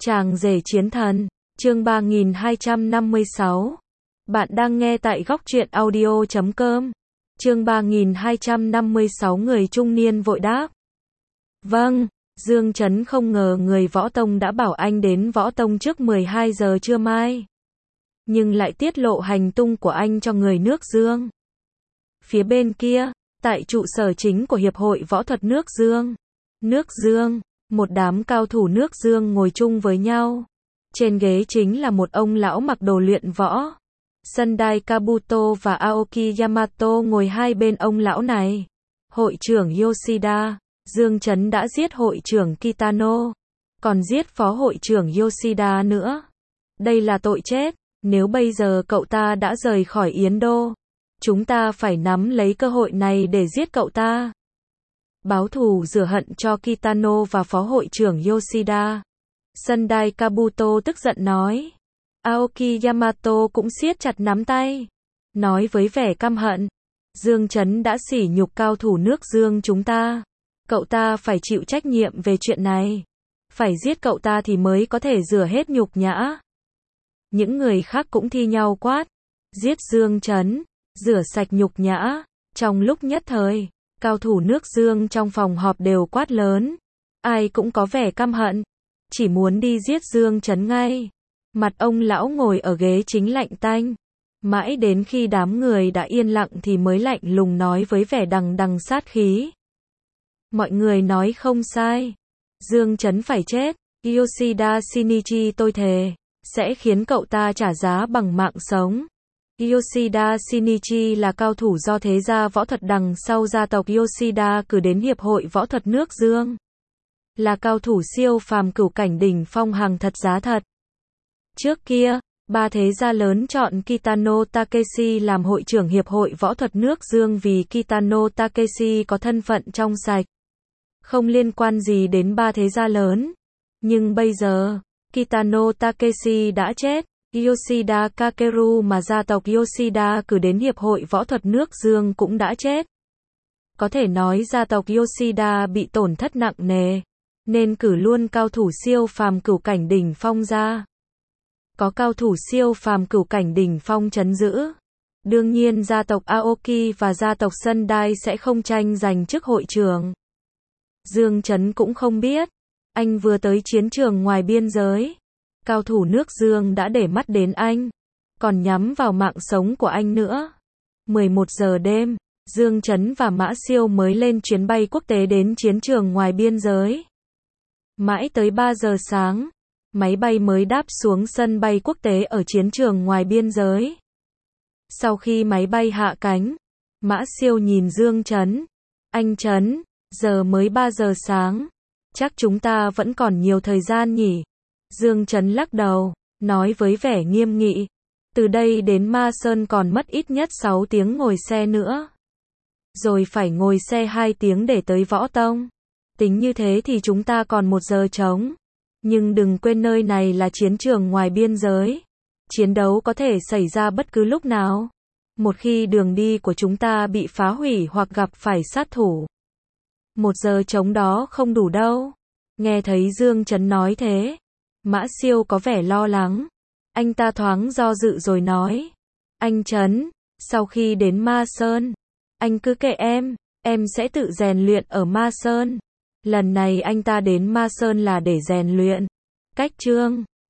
Chàng rể chiến thần, chương 3256. Bạn đang nghe tại góc truyện audio.com. Chương 3256 người trung niên vội đáp. Vâng, Dương Chấn không ngờ người Võ Tông đã bảo anh đến Võ Tông trước 12 giờ trưa mai. Nhưng lại tiết lộ hành tung của anh cho người nước Dương. Phía bên kia, tại trụ sở chính của Hiệp hội Võ thuật nước Dương. Nước Dương, một đám cao thủ nước Dương ngồi chung với nhau. Trên ghế chính là một ông lão mặc đồ luyện võ. Sendai Kabuto và Aoki Yamato ngồi hai bên ông lão này. Hội trưởng Yoshida, Dương Chấn đã giết hội trưởng Kitano, còn giết phó hội trưởng Yoshida nữa. Đây là tội chết, nếu bây giờ cậu ta đã rời khỏi Yến Đô, chúng ta phải nắm lấy cơ hội này để giết cậu ta. Báo thù rửa hận cho Kitano và phó hội trưởng Yoshida. Sendai Kabuto tức giận nói. Aoki Yamato cũng siết chặt nắm tay, nói với vẻ căm hận. Dương Chấn đã sỉ nhục cao thủ nước Dương chúng ta. Cậu ta phải chịu trách nhiệm về chuyện này. Phải giết cậu ta thì mới có thể rửa hết nhục nhã. Những người khác cũng thi nhau quát. Giết Dương Chấn, rửa sạch nhục nhã. Trong lúc nhất thời, cao thủ nước Dương trong phòng họp đều quát lớn. Ai cũng có vẻ căm hận, chỉ muốn đi giết Dương Chấn ngay. Mặt ông lão ngồi ở ghế chính lạnh tanh. Mãi đến khi đám người đã yên lặng thì mới lạnh lùng nói với vẻ đằng đằng sát khí. Mọi người nói không sai. Dương Chấn phải chết. Yoshida Shinichi tôi thề, sẽ khiến cậu ta trả giá bằng mạng sống. Yoshida Shinichi là cao thủ do thế gia võ thuật đằng sau gia tộc Yoshida cử đến Hiệp hội Võ thuật nước Dương. Là cao thủ siêu phàm cửu cảnh đỉnh phong hàng thật giá thật. Trước kia, ba thế gia lớn chọn Kitano Takeshi làm hội trưởng Hiệp hội Võ thuật nước Dương vì Kitano Takeshi có thân phận trong sạch, không liên quan gì đến ba thế gia lớn. Nhưng bây giờ, Kitano Takeshi đã chết, Yoshida Kakeru mà gia tộc Yoshida cử đến Hiệp hội Võ thuật nước Dương cũng đã chết. Có thể nói gia tộc Yoshida bị tổn thất nặng nề, nên cử luôn cao thủ siêu phàm cửu cảnh đỉnh phong ra. Có cao thủ siêu phàm cửu cảnh đỉnh phong trấn giữ. Đương nhiên gia tộc Aoki và gia tộc Sendai sẽ không tranh giành chức hội trưởng. Dương Chấn cũng không biết, anh vừa tới chiến trường ngoài biên giới. Cao thủ nước Dương đã để mắt đến anh, còn nhắm vào mạng sống của anh nữa. 11 giờ đêm, Dương Chấn và Mã Siêu mới lên chuyến bay quốc tế đến chiến trường ngoài biên giới. Mãi tới 3 giờ sáng, máy bay mới đáp xuống sân bay quốc tế ở chiến trường ngoài biên giới. Sau khi máy bay hạ cánh, Mã Siêu nhìn Dương Chấn. Anh Chấn, giờ mới 3 giờ sáng. Chắc chúng ta vẫn còn nhiều thời gian nhỉ? Dương Chấn lắc đầu, nói với vẻ nghiêm nghị. Từ đây đến Ma Sơn còn mất ít nhất 6 tiếng ngồi xe nữa. Rồi phải ngồi xe 2 tiếng để tới Võ Tông. Tính như thế thì chúng ta còn 1 giờ trống. Nhưng đừng quên nơi này là chiến trường ngoài biên giới. Chiến đấu có thể xảy ra bất cứ lúc nào. Một khi đường đi của chúng ta bị phá hủy hoặc gặp phải sát thủ, 1 giờ trống đó không đủ đâu. Nghe thấy Dương Chấn nói thế, Mã Siêu có vẻ lo lắng. Anh ta thoáng do dự rồi nói. Anh Chấn, sau khi đến Ma Sơn, anh cứ kệ em sẽ tự rèn luyện ở Ma Sơn. Lần này anh ta đến Ma Sơn là để rèn luyện cách chương,